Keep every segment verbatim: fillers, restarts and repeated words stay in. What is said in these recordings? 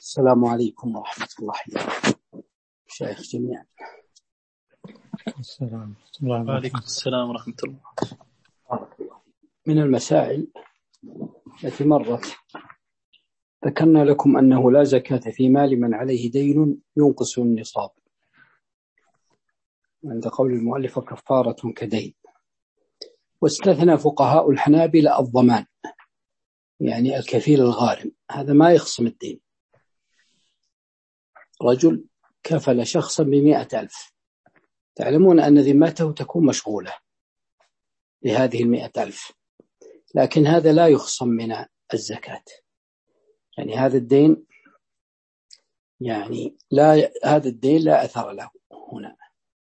السلام عليكم ورحمة الله وبركاته. شيخ جميعا. السلام عليكم السلام ورحمة الله. من المسائل التي مرت ذكرنا لكم أنه لا زكاة في مال من عليه دين ينقص النصاب، عند قول المؤلف كفارة كدين. واستثنى فقهاء الحنابلة الضمان، يعني الكفيل الغارم، هذا ما يخصم الدين. رجل كفل شخصا بمئة ألف، تعلمون أن ذمته تكون مشغولة بهذه المئة ألف، لكن هذا لا يخصم من الزكاة، يعني هذا الدين يعني لا هذا الدين لا أثر له هنا،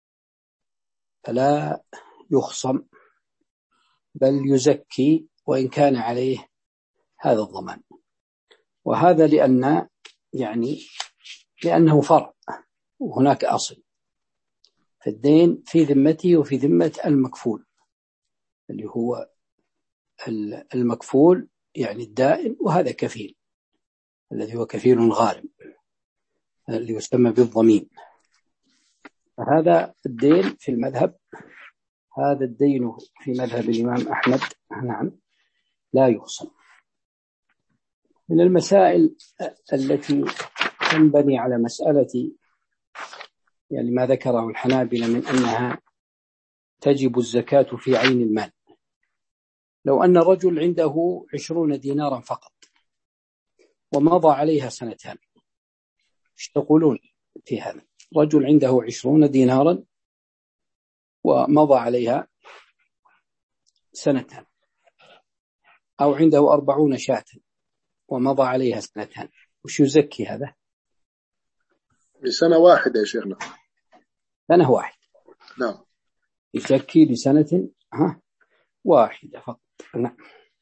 فلا يخصم بل يزكي وإن كان عليه هذا الضمان. وهذا لأن يعني لأنه فرع وهناك أصل، فالدين في ذمته وفي ذمة المكفول اللي هو المكفول يعني الدائن، وهذا كفيل الذي هو كفيل غارم اللي يسمى بالضمين. فهذا الدين في المذهب، هذا الدين في مذهب الإمام أحمد نعم لا يخصم. من المسائل التي تنبني على مسألة يعني ما ذكره الحنابلة من أنها تجب الزكاة في عين المال، لو أن رجل عنده عشرون دينارا فقط ومضى عليها سنتان، ايش تقولون في هذا؟ رجل عنده عشرون دينارا ومضى عليها سنتان، أو عنده أربعون شاة ومضى عليها سنتان، وش يزكي هذا؟ بسنة واحدة يا شيخنا. سنة واحدة. نعم. يزكي بسنة ها واحدة فقط. نعم.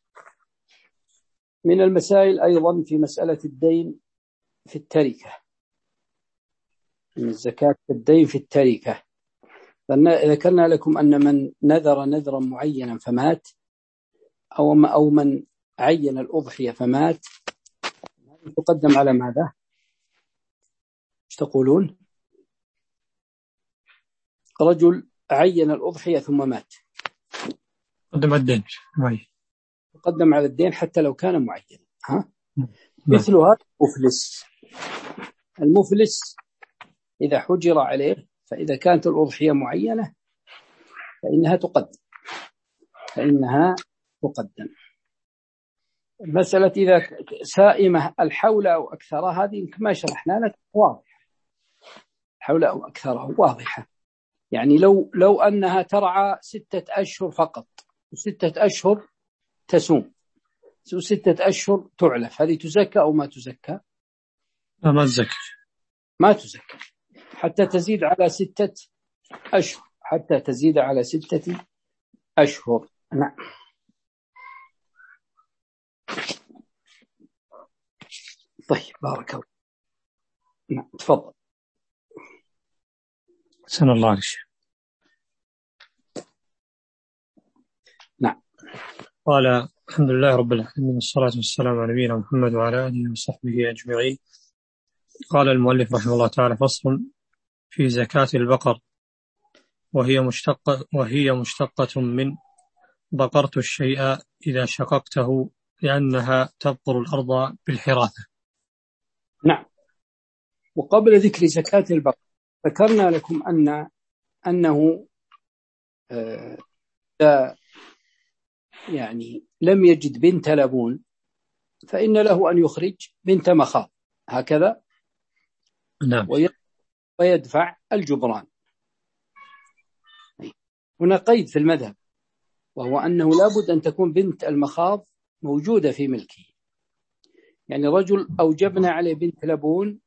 من المسائل أيضا في مسألة الدين في التركة، من الزكاة الدين في التركة. ذكرنا لكم أن من نذر نذرا معينا فمات، أو أو من عين الأضحية فمات، تقدم على ماذا؟ ايش تقولون؟ رجل عين الأضحية ثم مات، قدم الدين تقدم على الدين حتى لو كان معينا. ها؟ مثل هذا المفلس. المفلس إذا حجر عليه، فإذا كانت الأضحية معينة فإنها تقدم فإنها تقدم. مسألة إذا سائمة الحول أو أكثرها، هذه ما شرحنا لك واضحة، حول أو أكثرها واضحة. يعني لو لو أنها ترعى ستة أشهر فقط، وستة أشهر تسوم، وستة أشهر تعلف، هذه تزكى أو ما تزكى؟ ما تزكى، ما تزكى حتى تزيد على ستة أشهر، حتى تزيد على ستة أشهر. نعم. طيب بارك الله. نعم تفضل. سن الله عليك. نعم. قال الحمد لله رب العالمين، والصلاة والسلام على نبينا محمد وعلى آله وصحبه أجمعين. قال المؤلف رحمه الله تعالى: فصل في زكاة البقر، وهي مشتقة وهي مشتقة من بقرت الشيء إذا شققته، لأنها تبقر الأرض بالحراثة. نعم. وقبل ذكر زكاة البقر ذكرنا لكم أن أنه آه يعني لم يجد بنت لبون فإن له أن يخرج بنت مخاض، هكذا. نعم. ويدفع الجبران. هنا قيد في المذهب، وهو أنه لابد أن تكون بنت المخاض موجودة في ملكه. يعني رجل أوجبنا عليه بنت لبون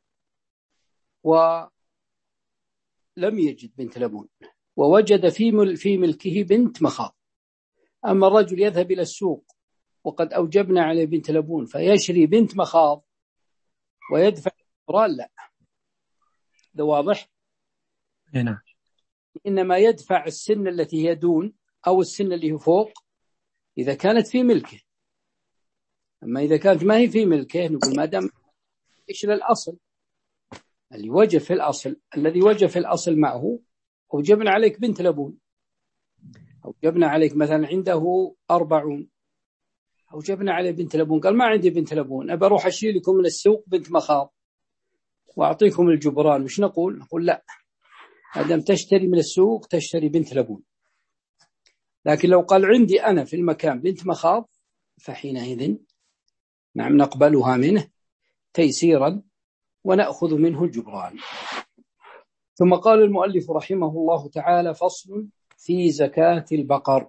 ولم يجد بنت لبون، ووجد في في ملكه بنت مخاض. أما الرجل يذهب إلى السوق وقد أوجبنا عليه بنت لبون فيشري بنت مخاض ويدفع الجبران، لا، ده واضح. نعم. إنما يدفع السن التي هي دون أو السن اللي هي فوق إذا كانت في ملكه. أما إذا كانت ما هي في ملكه نقول ما دام إيش للأصل اللي وجب في الأصل الذي وجب في الأصل معه. أوجبنا عليك بنت لبون، أوجبنا عليك مثلا عنده أربعون، أوجبنا عليه بنت لبون، قال ما عندي بنت لبون، أبى أروح أشيل لكم من السوق بنت مخاض وأعطيكم الجبران. وش نقول؟ نقول لا، أدم تشتري من السوق تشتري بنت لبون. لكن لو قال عندي أنا في المكان بنت مخاض فحينئذ نعم نقبلها منه تيسيرا ونأخذ منه الجبران. ثم قال المؤلف رحمه الله تعالى: فصل في زكاة البقر.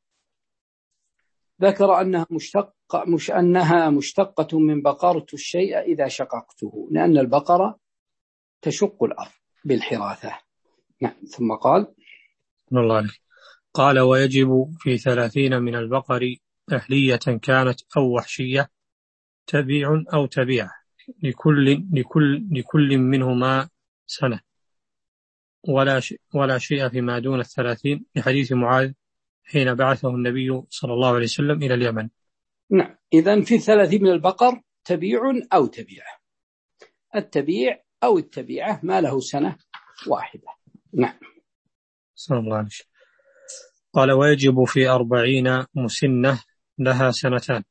ذكر أنها مشتقة مش أنها مشتقة من بقرت الشيء إذا شققته، لأن البقرة تشق الأرض بالحراثة. نعم. ثم قال الله عليك. قال: ويجب في ثلاثين من البقر أهلية كانت أو وحشية تبيع أو تبيع لكل, لكل, لكل منهما سنة، ولا, ش ولا شيء فيما دون الثلاثين، لحديث معاذ حين بعثه النبي صلى الله عليه وسلم إلى اليمن. نعم. إذن في ثلاثين من البقر تبيع أو تبيع، التبيع أو التبيعة ما له سنة واحدة. نعم. صلى الله عليه وسلم. قال: ويجب في أربعين مسنة لها سنتان.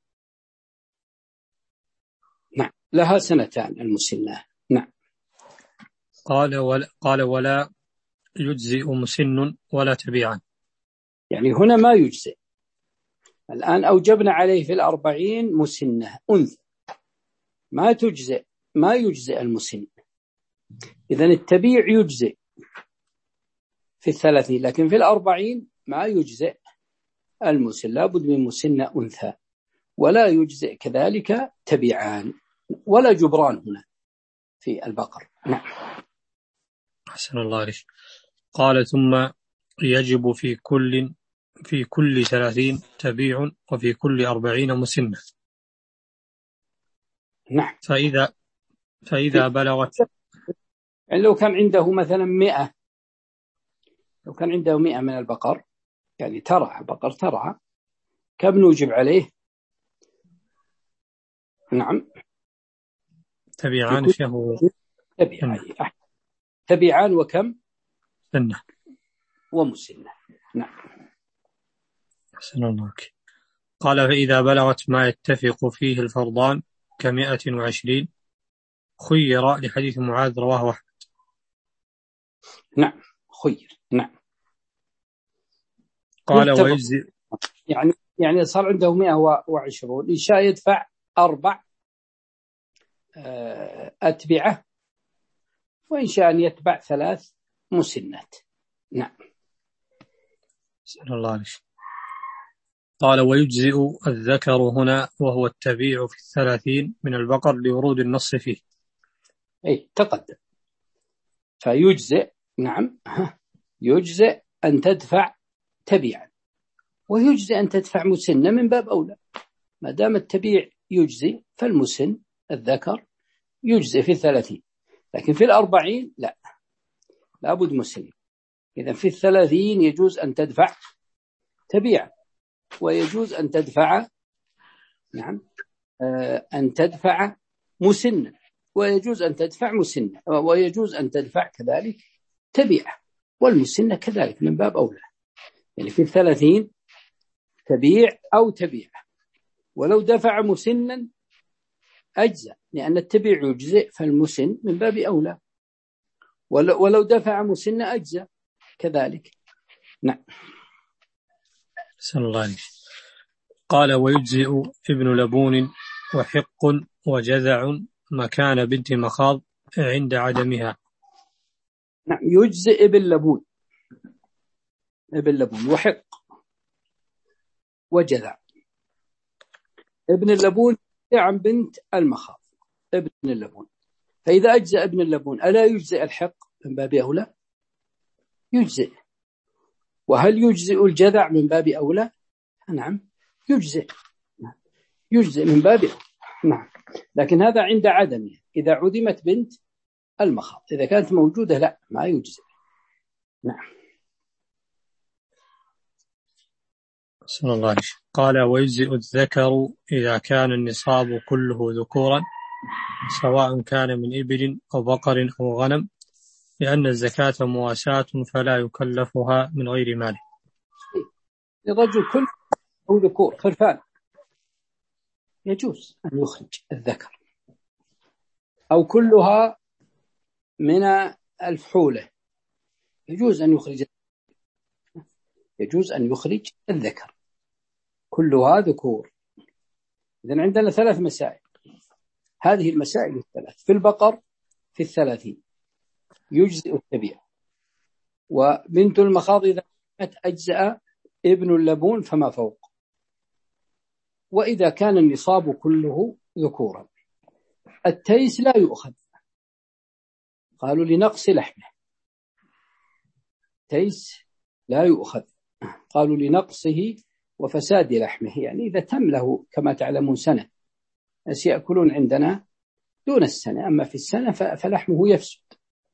نعم، لها سنتان المسنة. نعم. قال ولا, قال ولا يجزئ مسن ولا تبيعا، يعني هنا ما يجزئ. الآن أوجبنا عليه في الأربعين مسنة أنثى، ما تجزئ، ما يجزئ المسن. إذن التبيع يجزئ في الثلاثين، لكن في الأربعين ما يجزئ المسن، لابد من مسنة أنثى، ولا يجزئ كذلك تبيعان ولا جبران هنا في البقر. نعم. أحسن الله عليك. قال: ثم يجب في كل في كل ثلاثين تبيع وفي كل أربعين مسنة. نعم. فإذا فإذا بلغت، يعني لو كان عنده مثلا مئة، لو كان عنده مئة من البقر، يعني ترعى بقر ترعى، كم نوجب عليه؟ نعم، تبيعان فيه تبيعان تبيعان وكم سنة ومسنة. نعم. أحسن الله عليك. قال: فإذا بلغت ما يتفق فيه الفرضان كمئة وعشرين خير، لحديث معاذ رواه أحمد. نعم، خير. نعم. قال: ويجزئ، يعني يعني صار عنده مئة وعشرون، إن شاء يدفع أربع أتبعة، وإن شاء أن يتبع ثلاث مسنات. نعم. سأل الله عليك. قال: ويجزئ الذكر هنا وهو التبيع في الثلاثين من البقر لورود النص فيه. أي تقدم. فيجزئ، نعم، يجزئ أن تدفع تبيعا، ويجزئ أن تدفع مسنة من باب أولى. ما دام التبيع يجزئ فالمسن الذكر يجزئ في الثلاثين، لكن في الأربعين لا، لابد مسن. إذا في الثلاثين يجوز أن تدفع تبيعا، ويجوز أن تدفع نعم آه أن تدفع مسنة، ويجوز أن تدفع مسنة، ويجوز أن تدفع كذلك تبيعة، والمسنة كذلك من باب أولى. يعني في الثلاثين تبيع أو تبيع، ولو دفع مسنا أجزأ، لأن التبيع يجزئ فالمسن من باب أولى، ولو دفع مسنة أجزأ كذلك. نعم. سأل الله عليك. قال: ويجزئ ابن لبون وحق وجذع مكان بنت مخاض عند عدمها. نعم، يجزئ ابن لبون، ابن لبون وحق وجذع. ابن اللبون عن بنت المخاض، ابن اللبون. فإذا أجزأ ابن اللبون ألا يجزئ الحق من باب أولى؟ يجزئ. وهل يجزئ الجذع من باب أولى؟ نعم يجزئ، يجزئ من باب أولى. نعم. لكن هذا عند عدمه، إذا عدمت بنت المخاض، إذا كانت موجودة لا، ما يجزئ. نعم. صلى الله عليه. قال: ويجزئ الذكر إذا كان النصاب كله ذكورا سواء كان من إبل أو بقر أو غنم، لأن الزكاة مواساة فلا يكلفها من غير مال. لرجل كل أو ذكور خرفان يجوز أن يخرج الذكر، أو كلها من الفحولة يجوز أن يخرج يجوز أن يخرج الذكر كلها ذكور. إذن عندنا ثلاث مسائل، هذه المسائل الثلاث. في البقر في الثلاثين يجزئ التبيع، وبنت المخاض إذا كانت أجزأ ابن اللبون فما فوق، وإذا كان النصاب كله ذكورا. التيس لا يؤخذ، قالوا لنقص لحمه، تيس لا يؤخذ قالوا لنقصه وفساد لحمه، يعني إذا تم له كما تعلمون سنة، الناس يأكلون عندنا دون السنة، أما في السنة فلحمه يفسد.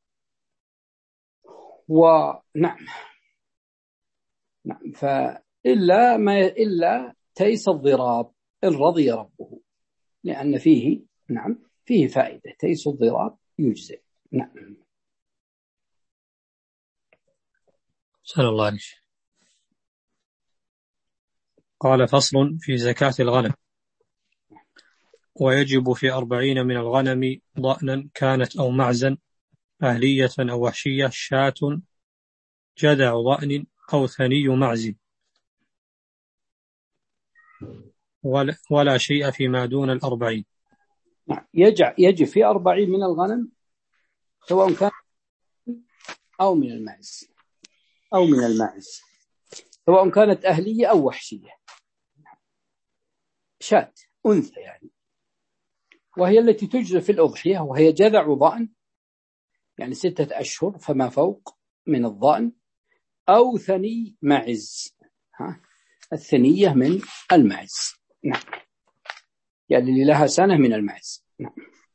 ونعم نعم فإلا ما إلا تيس الضراب إن رضي ربه، لأن فيه نعم فيه فائدة، تيس الضراب يجزئ. نعم. سأل الله عليك. قال فصل في زكاة الغنم. ويجب في أربعين من الغنم ضأنا كانت أو معزا، أهلية أو وحشية، شاة، جدع ضأن أو ثني معز، ولا, ولا شيء فيما دون الأربعين. يجع يجب في أربعين من الغنم سواء كان أو من المعز أو من الماعز، سواء كانت أهلية أو وحشية، شاة أنثى يعني، وهي التي تجزى في الأضحية، وهي جذع ضأن يعني ستة أشهر فما فوق من الضأن، أو ثني معز، ها الثنية من المعز، نعم يعني اللي لها سنة من المعز. نعم.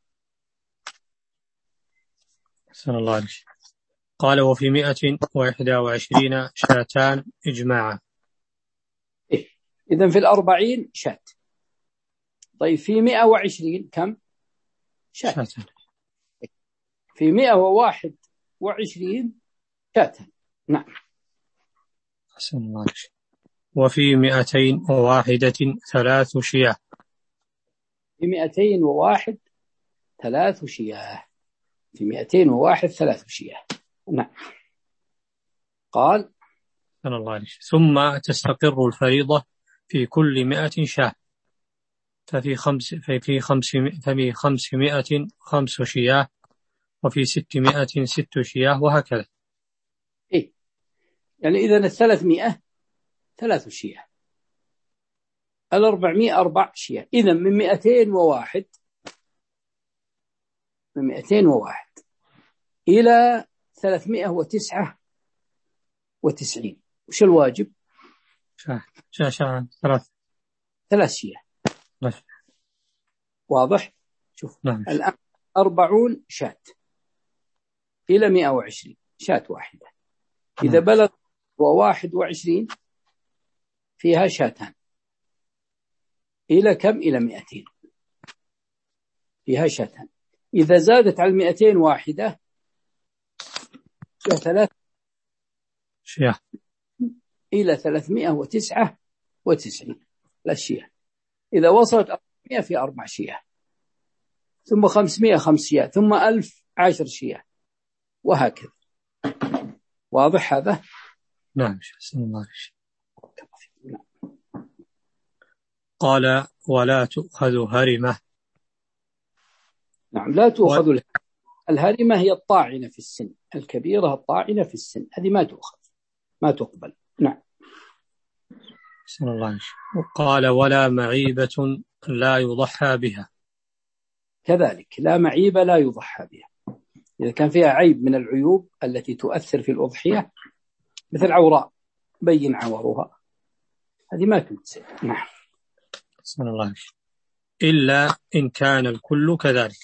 أحسن الله عليك. قال وفي مئة وإحدى وعشرين شاتان إجماعا. إيه؟ إذن في الأربعين شات. طيب في مئة وعشرين كم شات؟ شاتان. في مئة وواحد وعشرين شاتان. نعم. أحسن الله عليك. وفي مئتين وواحدة ثلاث شياه. في مئتين وواحد ثلاث شياه. في مئتين وواحد ثلاث شياه. نعم. قال أحسن الله عليك. ثم تستقر الفريضة في كل مئة شاه، ففي خمس ففي خمس ففي خمسمائة خمس شياه، وفي ستمائة ست شياه، وهكذا. إيه يعني إذن الثلاثمائة ثلاث شياه، الأربعمائة أربع شياه. إذن من مئتين وواحد من مئتين وواحد إلى ثلاثمائة وتسعة وتسعين وش الواجب؟ شاه شاه شاه ثلاث ثلاث شياه. واضح؟ شوف نعم. الآن أربعون شات إلى مئة وعشرين شات واحدة. إذا نعم. بلغ وواحد وعشرين فيها شاتان، إلى كم؟ إلى مئتين فيها شاتان. إذا زادت على المئتين واحدة فيها ثلاث شياه إلى ثلاثمائة وتسعة وتسعين الشياه. إذا وصلت أربعمائة في أربع شياه، ثم خمسمائة خمس شياه، ثم ألف عشر شياه، وهكذا. واضح هذا؟ نعم. أحسن الله عليك. قال ولا تؤخذ هرمة. نعم لا تؤخذ و... الهرمة هي الطاعنة في السن، الكبيرة الطاعنة في السن، هذه ما تؤخذ ما تقبل. نعم. أحسن الله عليك. قال ولا معيبة لا يضحى بها. كذلك لا معيبة لا يضحى بها، إذا كان فيها عيب من العيوب التي تؤثر في الأضحية، مثل عوراء بين عورها، هذه ما تجزئ. نعم. أحسن الله عليك. إلا إن كان الكل كذلك.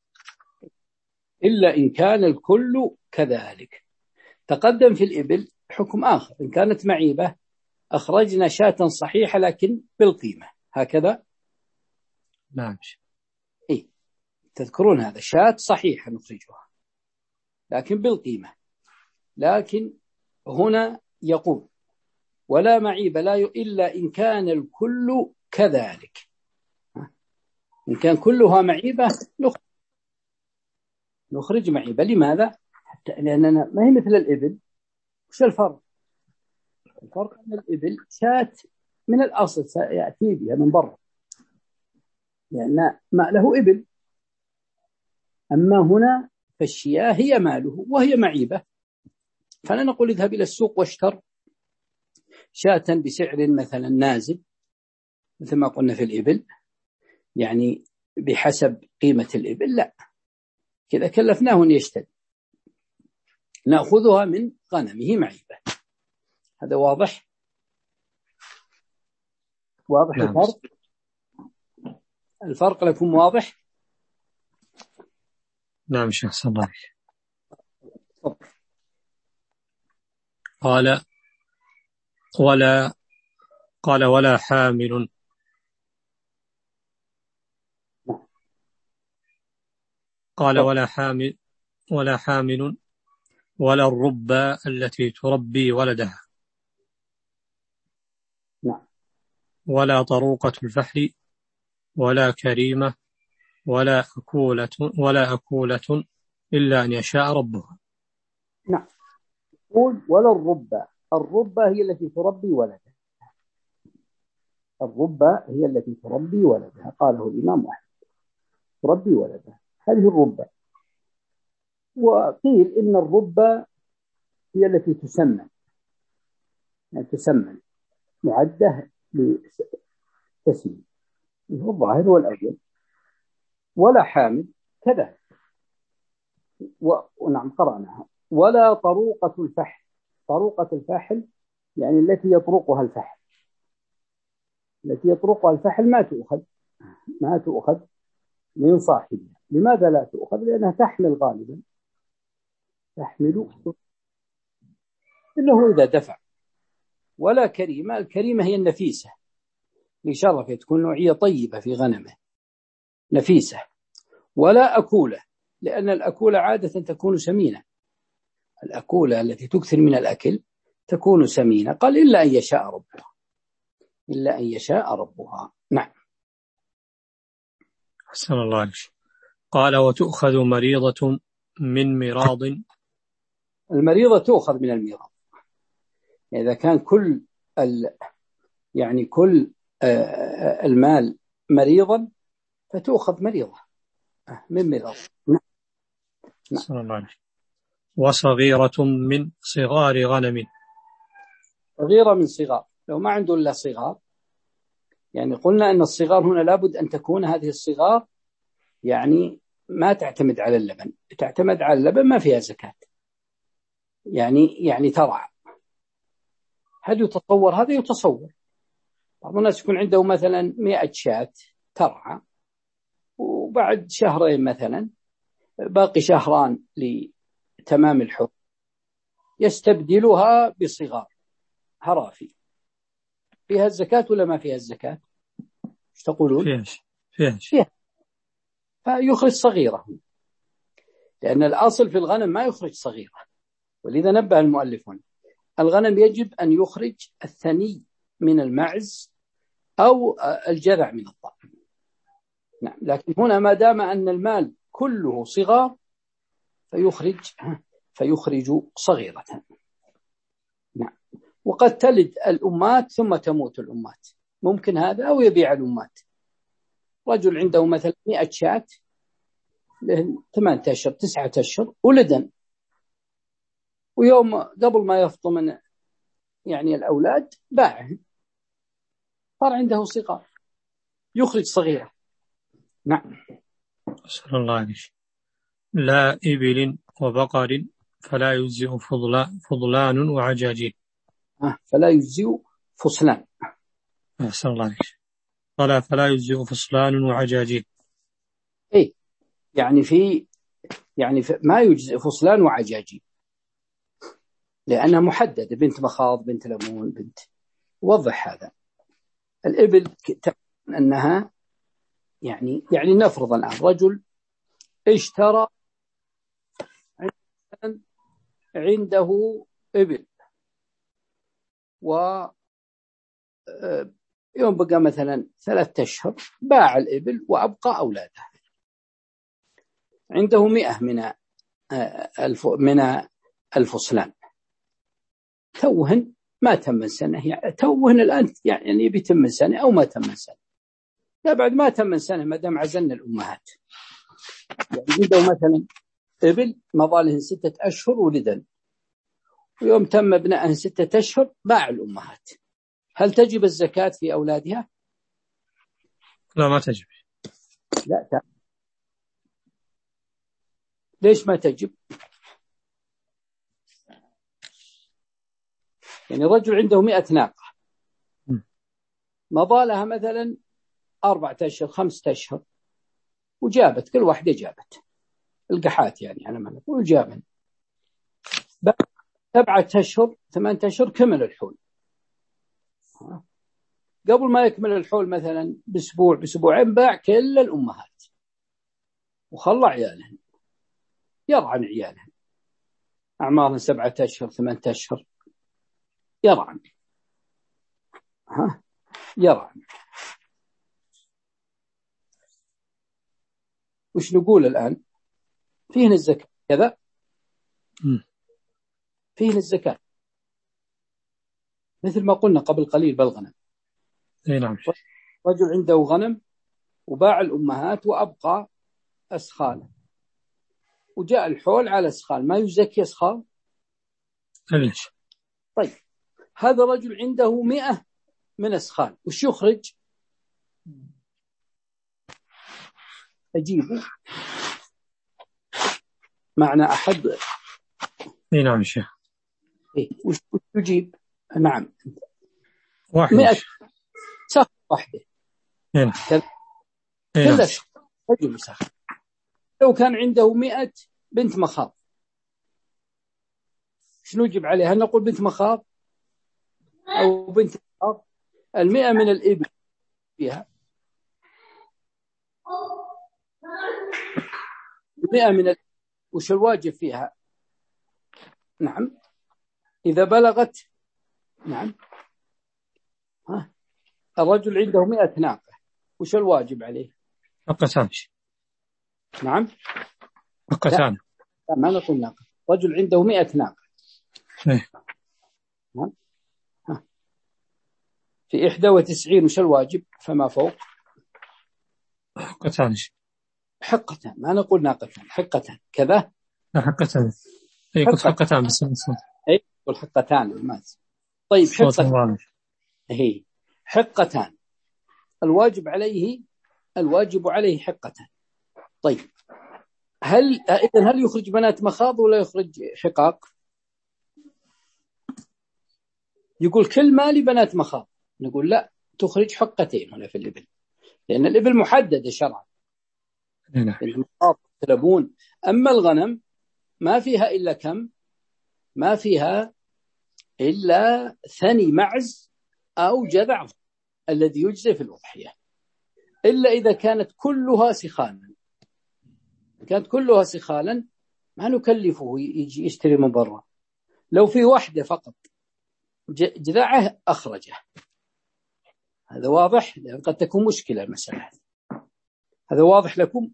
إلا إن كان الكل كذلك. تقدم في الإبل حكم آخر، إن كانت معيبة أخرجنا شاة صحيحة لكن بالقيمة، هكذا. نعم. إيه تذكرون هذا، شاة صحيحة نخرجها لكن بالقيمة. لكن هنا يقول ولا معيب لا إلا إن كان الكل كذلك. إن كان كلها معيبة نخرج, نخرج معيبة. لماذا؟ حتى لأننا ما هي مثل الإبل. وش الفرق؟ الفرق أن الإبل شاة من الأصل سيأتي بها من برا لأن ما له إبل، أما هنا فالشياه هي ماله وهي معيبة، فلا نقول اذهب إلى السوق واشتر شاة بسعر مثلا نازل مثل ما قلنا في الإبل، يعني بحسب قيمة الإبل، لا، كذا كلفناه أن يشتري، نأخذها من غنمه معيبة. هذا واضح؟ واضح نعم. الفرق الفرق لكم واضح؟ نعم شيخ صلى. قال ولا قال ولا حامل قال ولا حامل ولا حامل ولا الربا التي تربي ولدها ولا طروقة الفحل ولا كريمة ولا أكولة ولا أكولة إلا أن يشاء ربها. نعم. قول ولا الربا. الربا هي التي تربي ولدها. الربا هي التي تربي ولدها، قاله الإمام أحمد، تربي ولدها، هذه الربا. وقيل إن الربا هي التي تسمن، يعني تسمن معدة لتسمين، الظاهر والأول. ولا حامل كذا، ونعم قرأناها. ولا طروقة الفحل. طروقة الفحل يعني التي يطرقها الفحل، التي يطرقها الفحل ما تؤخذ ما تؤخذ من صاحبها. لماذا لا تؤخذ؟ لأنها تحمل غالبا، تحمل إنه إذا دفع. ولا كريمة. الكريمة هي النفيسة لشرفه، تكون نوعية طيبة في غنمه نفيسة. ولا أكولة، لأن الأكولة عادة تكون سمينة، الأكولة التي تكثر من الأكل تكون سمينة. قال إلا أن يشاء ربها، إلا أن يشاء ربها. نعم. حسن الله عليك. قال وتؤخذ مريضة من مراض. المريضة تؤخذ من الميراض إذا كان كل ال... يعني كل المال مريضا فتؤخذ مريضة من ميراض. نعم. حسن الله عليك. وصغيرة من صغار غنم. صغيرة من صغار، لو ما عنده إلا صغار، يعني قلنا أن الصغار هنا لابد أن تكون هذه الصغار يعني ما تعتمد على اللبن، تعتمد على اللبن ما فيها زكاة، يعني يعني ترعى. هل يتصور هذا؟ يتصور. بعض الناس يكون عنده مثلا مئة شاة ترعى، وبعد شهرين مثلا باقي شهران لتمام الحول يستبدلها بصغار هرافي، فيها الزكاة ولا ما فيها الزكاة؟ ايش تقولون؟ فيهاش فيهاش فيها. فيخرج صغيرة، لأن الأصل في الغنم ما يخرج صغيرة، ولذا نبه المؤلفون الغنم يجب أن يخرج الثني من المعز أو الجذع من الضأن. نعم. لكن هنا ما دام أن المال كله صغار فيخرج فيخرج صغيرة. نعم. وقد تلد الأمات ثم تموت الأمات، ممكن هذا، أو يبيع الأمات. رجل عنده مثلا مئة شاة له ثمانية أشهر تسعة أشهر ولدن، ويوم قبل ما يفطم يعني الأولاد باعهم، صار عنده صغار، يخرج صغيرة. نعم. صلى الله عليه وسلم. لا إبل وبقر فلا يجزئ فضلان, فضلان وعجاجين. آه فلا يجزئ فصلان. صلى الله عليه وسلم. قال فلا يجزئ فصلان وعجاجين. إيه يعني في يعني في ما يجزئ فصلان وعجاجين لأنها محددة، بنت مخاض، بنت لمون، بنت. وضح هذا. الإبل أنها يعني يعني نفرض الآن رجل اشترى عنده إبل، و يوم بقى مثلا ثلاثة أشهر باع الإبل وأبقى أولاده. عنده مئة من الف من الفصلان، توهن ما تم سنة، يعني توهن الآن يعني بيتم سنة أو ما تم سنة، لا بعد ما تم سنة ما دام عزلنا الأمهات. يعني عنده مثلا إبل مضالهن ستة أشهر ولدن، ويوم تم ابنائهن ستة أشهر باع الأمهات، هل تجب الزكاة في أولادها؟ لا ما تجب. لا ت... ليش ما تجب؟ يعني رجل عنده مئة ناقة مضالها مثلا أربعة أشهر خمسة أشهر، وجابت كل واحدة جابت القحات يعني أنا ما نقول وجابن سبعة أشهر ثمانية أشهر كمل الحول. قبل ما يكمل الحول مثلا بأسبوع بأسبوعين باع كل الأمهات وخلى عيالهن يرعن عيالهن، أعمارهن سبعة أشهر ثمانية أشهر يرعن ها يرعن. وش نقول الآن؟ فيهن الزكاة كذا، فيهن الزكاة مثل ما قلنا قبل قليل بالغنم. اي نعم. رجل عنده غنم وباع الأمهات وأبقى أسخال، وجاء الحول على أسخال، ما يزكي أسخال؟ ليش؟ طيب هذا رجل عنده مئة من أسخال، وش يخرج؟ أجيبه معنى أحد. اي نعم شيخ. إيه وش تجيب؟ نعم واحد مئة سخ واحدة هنا كل أسخال تجيب سخ. لو كان عنده مئة بنت مخاض شنو يجب عليها؟ نقول بنت مخاض أو بنت مخاض. المئة من الإبل فيها المئة من الإبل وش الواجب فيها؟ نعم إذا بلغت نعم ها الرجل عنده مئة ناقة وش الواجب عليه؟ حقتان. نعم حقتان. لا ما نقول ناقة، رجل عنده مئة ناقة ايه نعم ها في إحدى وتسعين وش الواجب فما فوق؟ حقتان. حقتان، ما نقول ناقتان، حقتان كذا. لا حقتان. اي قلت حقتان بس الصوت. اي قل حقتان الماس. طيب حقتان هي حقتان الواجب عليه، الواجب عليه حقتان. طيب هل إذن هل يخرج بنات مخاض ولا يخرج حقاق؟ يقول كل مالي بنات مخاض، نقول لا تخرج حقتين هنا في الإبل، لأن الإبل محددة شرعا المخاض تلبون. أما الغنم ما فيها إلا كم؟ ما فيها إلا ثني معز أو جذع الذي يجزي في الأضحية، إلا إذا كانت كلها سخانا. كانت كلها سخالا ما نكلفه يجي يشتري من برا. لو في واحدة فقط جذعه أخرجه، هذا واضح، لأن قد تكون مشكلة المسألة. هذا واضح لكم؟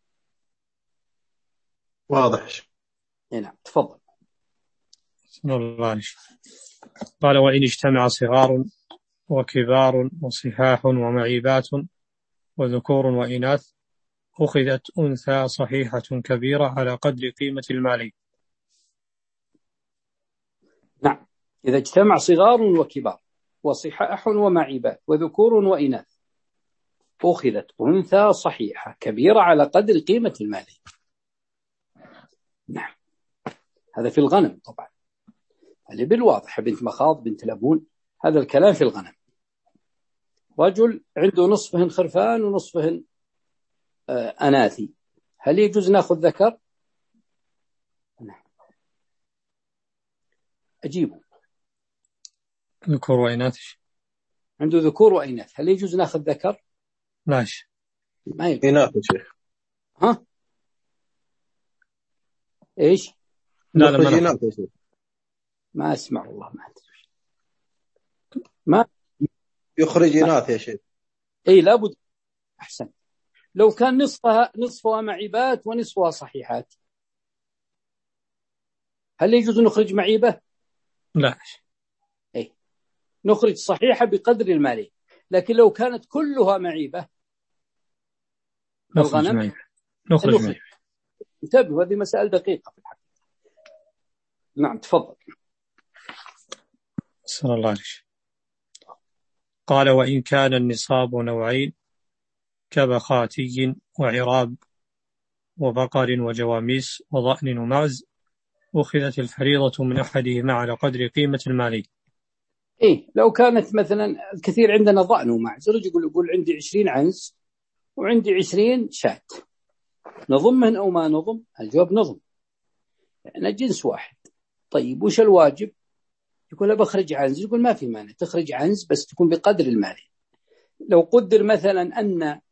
واضح. نعم تفضل. بسم الله. قال وإن اجتمع صغار وكبار وصحاح ومعيبات وذكور وإناث أخذت أنثى صحيحة كبيرة على قدر قيمة المال. نعم إذا اجتمع صغار وكبار وصحاح ومعيبات وذكور وإناث أخذت أنثى صحيحة كبيرة على قدر قيمة المال. نعم هذا في الغنم طبعا، الإبل واضحة بنت مخاض بنت لبون، هذا الكلام في الغنم. رجل عنده نصفهن خرفان ونصفهن آه أناثي، هل يجوز ناخذ ذكر؟ نعم أجيبه. ذكور وإناث عنده ذكور وإناث، هل يجوز ناخذ ذكر؟ لاش ما يجوز. إناث يا شيخ. ها إيش؟ لا لا مخرجينات يا شيخ. ما أسمع والله ما أدري. ما يخرجينات يا شيخ. إيه لابد. أحسن. لو كان نصفها نصفها معيبات ونصفها صحيحات هل يجوز نخرج معيبة؟ لا. إيه نخرج صحيحة بقدر المالي. لكن لو كانت كلها معيبة نخرج معيبة. نخرج معيبة. انتبهوا هذه مسائل دقيقة في الحقيقة. نعم تفضل. صلى الله عليه وسلم. قال وإن كان النصاب نوعين كبخاتي وعراب وبقر وجواميس وضأن ومعز أخذت الفريضة من أحدهما على قدر قيمة المالي. إيه لو كانت مثلا كثير عندنا ضأن ومعز، رجل يقول يقول عندي عشرين عنز وعندي عشرين شاة، نضمهن أو ما نضم؟ الجواب نضم، يعني جنس واحد. طيب وش الواجب؟ يقول بخرج عنز، يقول ما في مانع تخرج عنز بس تكون بقدر المالي. لو قدر مثلا أن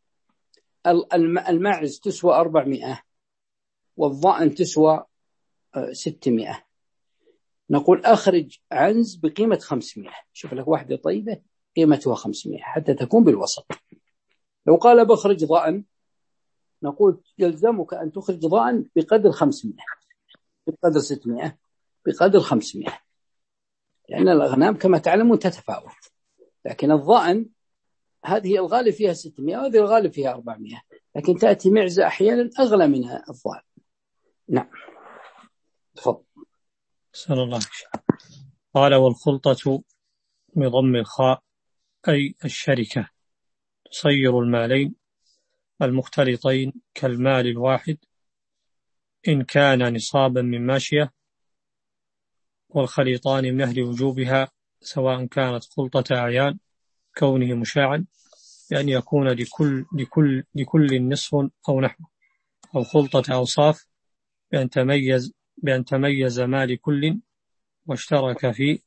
المعز تسوى أربعمائة والضأن تسوى ستمائة، نقول أخرج عنز بقيمة خمسمائة. شوف لك واحدة طيبة قيمتها خمسمائة حتى تكون بالوسط. لو قال بخرج ضأن نقول يلزمك أن تخرج ضأن بقدر خمسمائة، بقدر ستمائة، بقدر خمسمائة، لأن الأغنام كما تعلمون تتفاوت. لكن الضأن هذه الغالب فيها ستمائة وهذه الغالب فيها أربعمائة، لكن تأتي معزة أحيانا أغلى منها الضأن. نعم تفضل. صلى الله عليه وسلم. قال والخلطة بضم الخاء أي الشركة تصير المالين المختلطين كالمال الواحد إن كان نصابا من ماشية، والخليطان من أهل وجوبها سواء كانت خلطة أعيان كونه مشاعا بأن يكون لكل, لكل, لكل نصف أو نحو، أو خلطة أوصاف بأن تميز, بأن تميز ما لكل واشترك في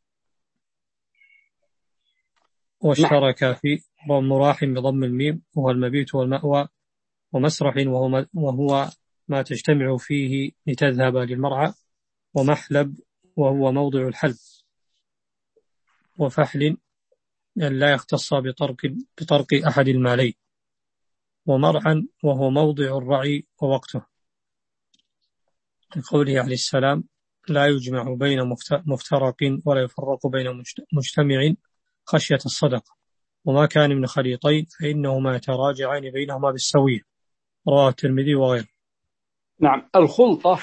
واشترك في مراح بضم الميم وهو المبيت والمأوى، ومسرح وهو, وهو ما تجتمع فيه لتذهب للمرعى، ومحلب وهو موضع الحلب، وفحل أن لا يختص بطرق, بطرق أحد المالين، ومرعا وهو موضع الرعي ووقته، لقوله عليه السلام لا يجمع بين مفترق ولا يفرق بين مجتمع خشية الصدقة، وما كان من خليطين فإنهما يتراجعان بينهما بالسوية، رواه الترمذي وغيره. نعم الخلطة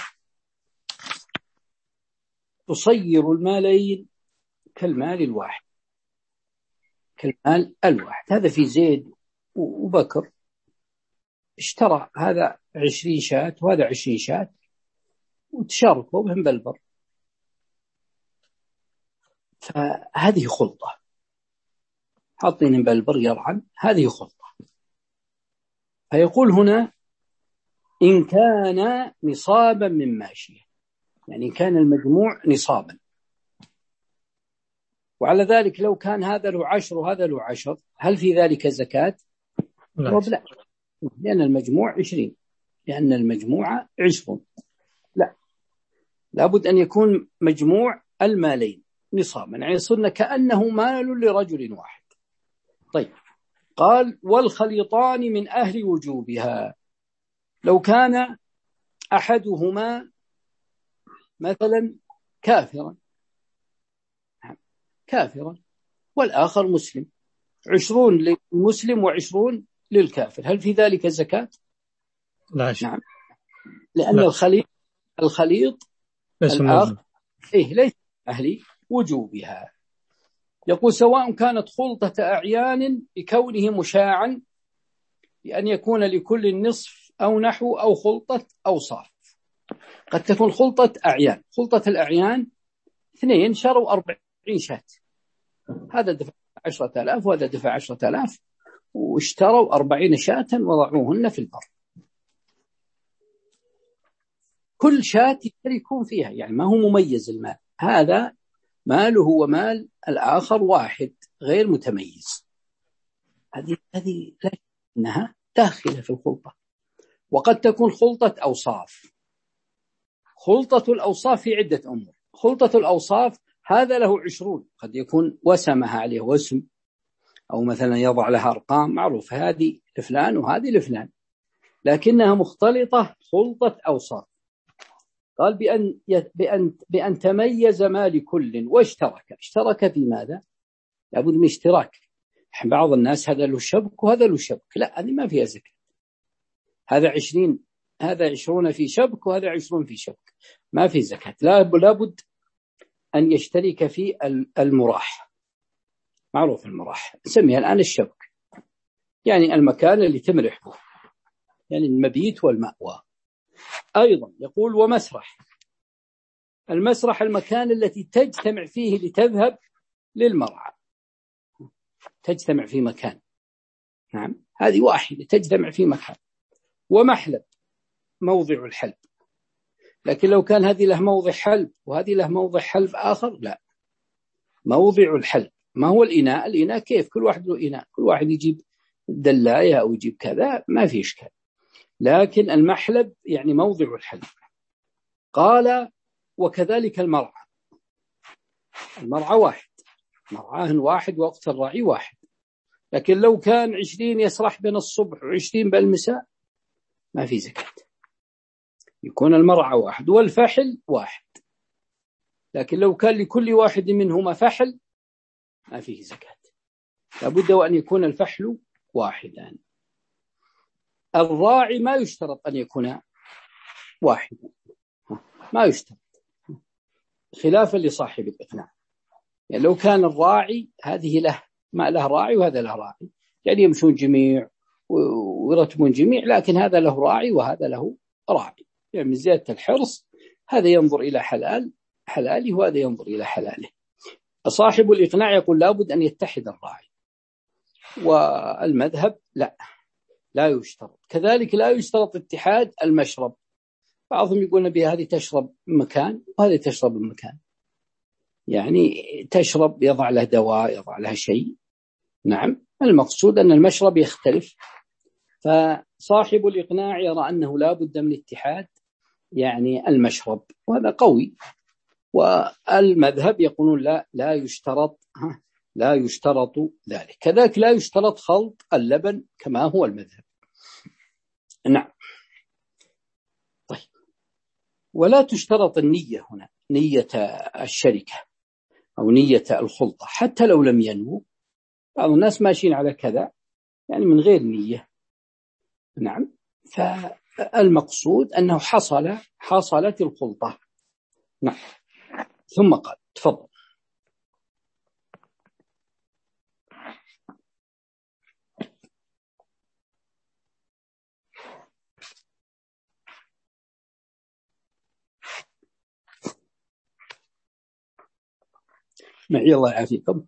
تصير المالين كالمال الواحد، كالمال الواحد. هذا في زيد وبكر اشترى هذا عشرين شاة وهذا عشرين شاة وتشاركوا بهم بالبر، فهذه خلطة، حاطين بالبر يرعن، هذه خلطة. فيقول هنا إن كان نصابا من ماشية، يعني إن كان المجموع نصابا. وعلى ذلك لو كان هذا له عشر وهذا له عشر هل في ذلك زكاة؟ لا, لا. لأن المجموع عشرين، لأن المجموع عشرون. لا، لابد أن يكون مجموع المالين نصابا، يعني يصيرن كأنه مال لرجل واحد. طيب قال والخليطان من أهل وجوبها، لو كان أحدهما مثلا كافرا كافرا والآخر مسلم، عشرون للمسلم وعشرون للكافر، هل في ذلك زكاة؟ لا شيء. نعم، لأن لا. الخليط الخليط الآخر إيه ليس أهل وجوبها. يقول سواء كانت خلطة أعيان بكونه مشاعا بأن يكون لكل النصف أو نحو، أو خلطة أوصاف. قد تكون خلطة أعيان، خلطة الأعيان اثنين شروا أربعين شاة، هذا دفع عشرة آلاف وهذا دفع عشرة آلاف واشتروا أربعين شاة وضعوهن في البر، كل شاة يشتركون فيها، يعني ما هو مميز المال، هذا ماله ومال الآخر واحد غير متميز. هذه هذه لكنها داخلة في الخلطة. وقد تكون خلطة أوصاف، خلطة الأوصاف في عدة أمور. خلطة الأوصاف هذا له عشرون، قد يكون وسمها عليه وسم، أو مثلا يضع لها أرقام معروفة، هذه لفلان وهذه لفلان، لكنها مختلطة خلطة أوصاف. قال بأن, بأن, بأن تميز ما لكل واشترك. اشترك في ماذا؟ لابد من اشتراك. بعض الناس هذا له شبك وهذا له شبك، لا، هذه ما فيها زكاة. هذا عشرين، هذا عشرون في شبك وهذا عشرون في شبك، ما في زكاة. لابد أن يشترك في المراح. معروف المراح نسميها الآن الشبك، يعني المكان اللي تمرح به، يعني المبيت والمأوى. أيضا يقول ومسرح. المسرح المكان التي تجتمع فيه لتذهب للمرعى، تجتمع في مكان، نعم، هذه واحدة تجتمع في مكان. ومحلب موضع الحلب، لكن لو كان هذه له موضع حلب وهذه له موضع حلب آخر، لا، موضع الحلب. ما هو الإناء؟ الإناء كيف؟ كل واحد له إناء، كل واحد يجيب دلاية أو يجيب كذا، ما في إشكال. لكن المحلب يعني موضع الحلب. قال وكذلك المرعى. المرعى واحد، مرعاه واحد ووقت الرعي واحد، لكن لو كان عشرين يسرح بين الصبح وعشرين بالمساء ما في زكاة، يكون المرعى واحد. والفحل واحد، لكن لو كان لكل واحد منهما فحل ما فيه زكاة، لابد وأن يكون الفحل واحدا. الراعي ما يشترط أن يكون واحدا، ما يشترط، خلافا لصاحب الإقناع. يعني لو كان الراعي هذه له ما له راعي وهذا له راعي، يعني يمشون جميع ويرتبون جميع، لكن هذا له راعي وهذا له راعي، يعني من زيادة الحرص، هذا ينظر إلى حلال حلاله وهذا ينظر إلى حلاله. صاحب الإقناع يقول لابد أن يتحد الراعي، والمذهب لا، لا يشترط. كذلك لا يشترط اتحاد المشرب. بعضهم يقولون بهذه تشرب مكان وهذه تشرب مكان، يعني تشرب يضع له دواء يضع له شيء، نعم، المقصود أن المشرب يختلف. فصاحب الإقناع يرى أنه لا بد من اتحاد يعني المشرب، وهذا قوي. والمذهب يقولون لا، لا يشترط، لا يشترط ذلك. كذلك لا يشترط خلط اللبن كما هو المذهب، نعم. طيب، ولا تشترط النية هنا، نية الشركة أو نية الخلطة، حتى لو لم ينووا. بعض الناس ماشيين على كذا يعني من غير نية، نعم. فالمقصود أنه حصل حصلت الخلطة، نعم. ثم قال تفضل. معي الله يعافيكم.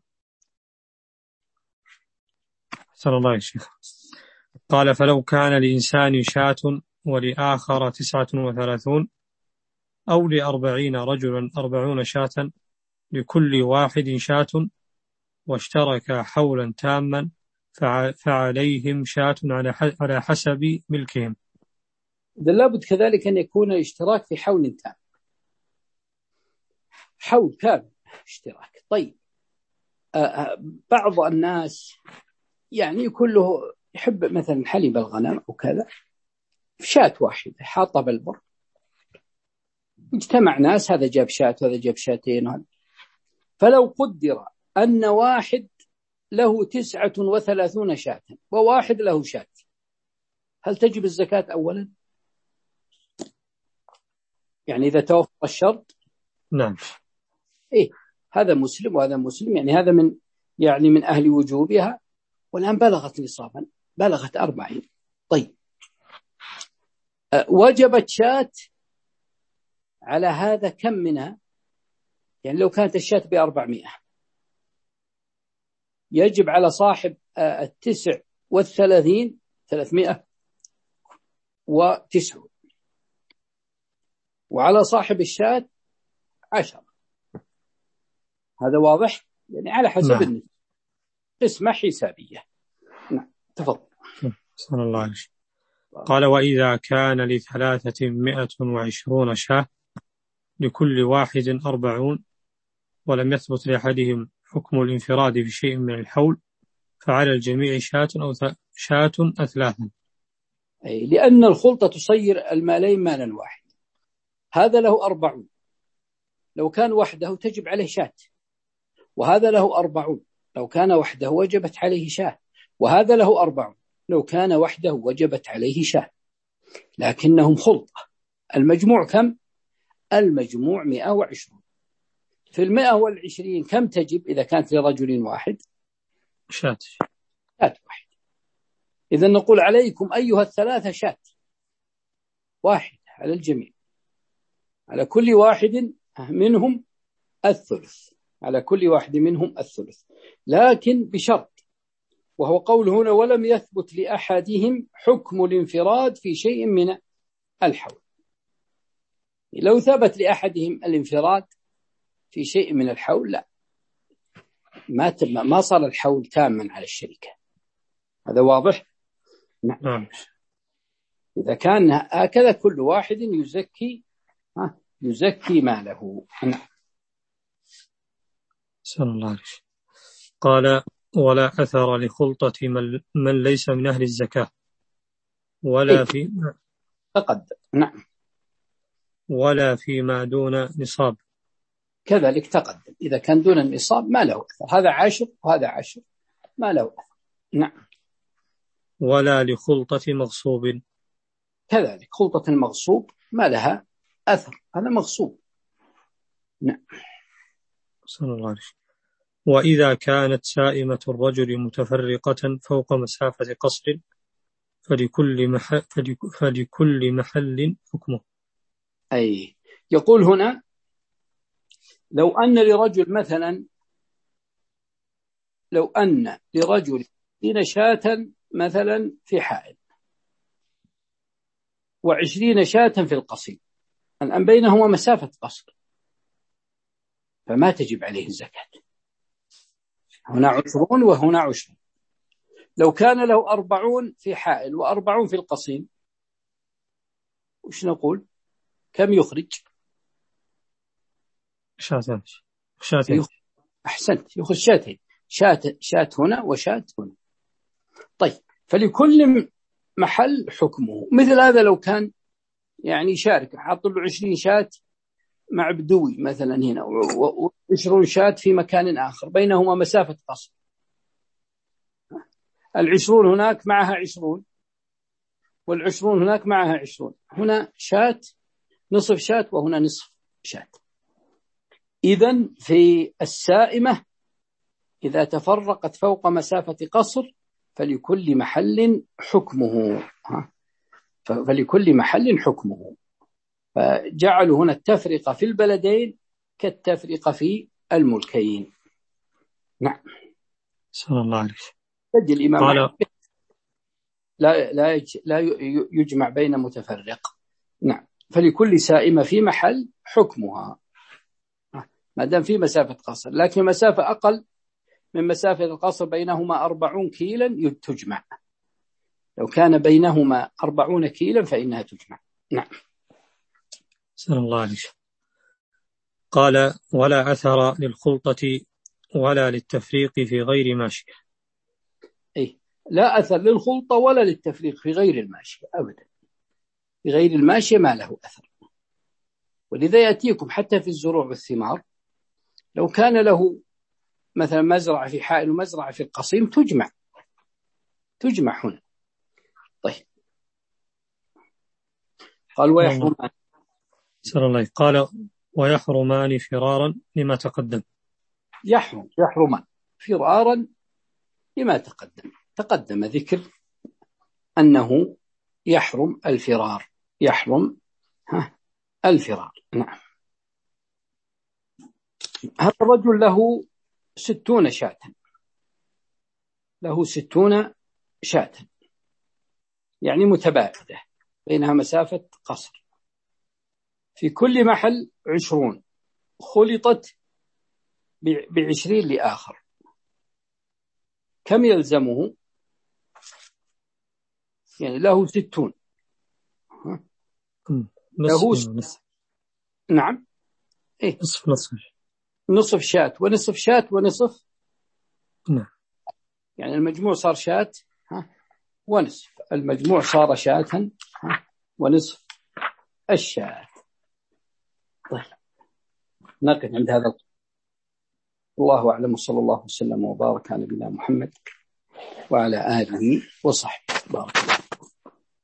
صلى الله عليه وسلم. قال فلو كان لإنسان شاة ولآخر تسعة وثلاثون أو لأربعين رجلا أربعون شاة لكل واحد شاة واشترك حولا تاما فعليهم شاة على حسب ملكهم. إذا لابد كذلك أن يكون الاشتراك في حول تام، حول كامل اشتراك. طيب، بعض الناس يعني كله يحب مثلا حليب الغنم وكذا، شاة واحدة حاطة بالبر، اجتمع ناس، هذا جاب شاة وهذا جاب شاتين وهذا. فلو قدر أن واحد له تسعة وثلاثون شاة وواحد له شاة، هل تجب الزكاة أولا؟ يعني إذا توفر الشرط، نعم، إيه، هذا مسلم وهذا مسلم، يعني هذا من يعني من أهل وجوبها، والآن بلغت نصابا، بلغت أربعين. طيب، أه وجبت شاة على هذا كم منها؟ يعني لو كانت الشاة بأربعمائة، يجب على صاحب أه التسع والثلاثين ثلاثمائة وتسعون، وعلى صاحب الشاة عشرة. هذا واضح؟ يعني على حسب نعم. النسبة، قسمة حسابية، نعم. تفضل. صلى الله عليه وسلم. قال وإذا كان لثلاثة مئة وعشرون شاة لكل واحد أربعون ولم يثبت لأحدهم حكم الانفراد في شيء من الحول فعلى الجميع شاة أو شاة أثلاثا. أي لأن الخلطة تصير المالين مالا واحد. هذا له أربعون، لو كان وحده تجب عليه شاة، وهذا له أربعون، لو كان وحده وجبت عليه شاة، وهذا له أربعون، لو كان وحده وجبت عليه شاة، لكنهم خلطة. المجموع كم؟ المجموع مئة وعشرون. في المئة والعشرين كم تجب إذا كانت لرجل واحد؟ شاة شاة واحد. إذا نقول عليكم أيها الثلاثة شاة واحد على الجميع، على كل واحد منهم الثلث، على كل واحد منهم الثلث، لكن بشرط، وهو قول هنا ولم يثبت لأحدهم حكم الانفراد في شيء من الحول. لو ثبت لأحدهم الانفراد في شيء من الحول لا، ما ما صار الحول تاما على الشركة. هذا واضح؟ نعم. إذا كان هكذا كل واحد يزكي يزكي ماله. نعم. سأل الله عليه. قال ولا أثر لخلطة من, من ليس من أهل الزكاة ولا في تقدم. نعم. ولا فيما دون نصاب كذلك تقدم. إذا كان دون النصاب ما له أثر، هذا عشر وهذا عشر ما له أثر. نعم. ولا لخلطة مغصوب كذلك خلطة المغصوب ما لها أثر، هذا مغصوب. نعم. صلى الله عليه. وإذا كانت سائمة الرجل متفرقة فوق مسافة قصر فلكل محل, فلكل محل حكمه. أي يقول هنا لو أن لرجل مثلا لو أن لرجل عشرين شاة مثلا في حائل وعشرين شاة في القصيم، الآن بينهما مسافة قصر، فما تجب عليه الزكاة. هنا عشرون وهنا عشرون. لو كان له أربعون في حائل وأربعون في القصيم، وش نقول؟ كم يخرج؟ شاتين. شاتين. أحسنت، يخرج شاتين، شات شات هنا وشات هنا. طيب، فلكل محل حكمه. مثل هذا لو كان يعني شارك حط له عشرين شات مع بدوي مثلا هنا وعشرون شات في مكان آخر بينهما مسافة قصر، العشرون هناك معها عشرون والعشرون هناك معها عشرون، هنا شات نصف شات وهنا نصف شات. إذن في السائمة إذا تفرقت فوق مسافة قصر فلكل محل حكمه، فلكل محل حكمه. فجعلوا هنا التفرقة في البلدين كالتفرقة في الملكين. نعم. صلى الله عليه. سجل الإمام قال لا لا لا يجمع بين متفرق. نعم. فلكل سائمة في محل حكمها ما دام في مسافة قصر، لكن مسافة أقل من مسافة القصر بينهما أربعون كيلا تجمع. لو كان بينهما أربعون كيلا فإنها تجمع. نعم. صلى الله عليه. قال ولا أثر للخلطة ولا للتفريق في غير ماشية. أي لا أثر للخلطة ولا للتفريق في غير الماشية أبدا. في غير الماشية ما له أثر. ولذا يأتيكم حتى في الزروع والثمار، لو كان له مثلا مزرعة في حائل ومزرعة في القصيم تجمع تجمع هنا. طيب، قال ويحرمان. صلى الله عليه. قال ويحرمان فرارا لما تقدم. يحرم يحرمان فرارا لما تقدم. تقدم ذكر أنه يحرم الفرار، يحرم ها الفرار. نعم. هذا الرجل له ستون شاة، له ستون شاة يعني متباعدة بينها مسافة قصر، في كل محل عشرون خلطت بعشرين لآخر، كم يلزمه؟ يعني له ستون له س... نعم إيه؟ نصف نصف نصف شاة ونصف شاة ونصف. نعم. يعني المجموع صار شاة ونصف، المجموع صار شاة ونصف الشاة. طيب نقف عند هذا. الله أعلم، وصلى الله وسلم وبارك على نبينا محمد وعلى آله وصحبه. بارك الله.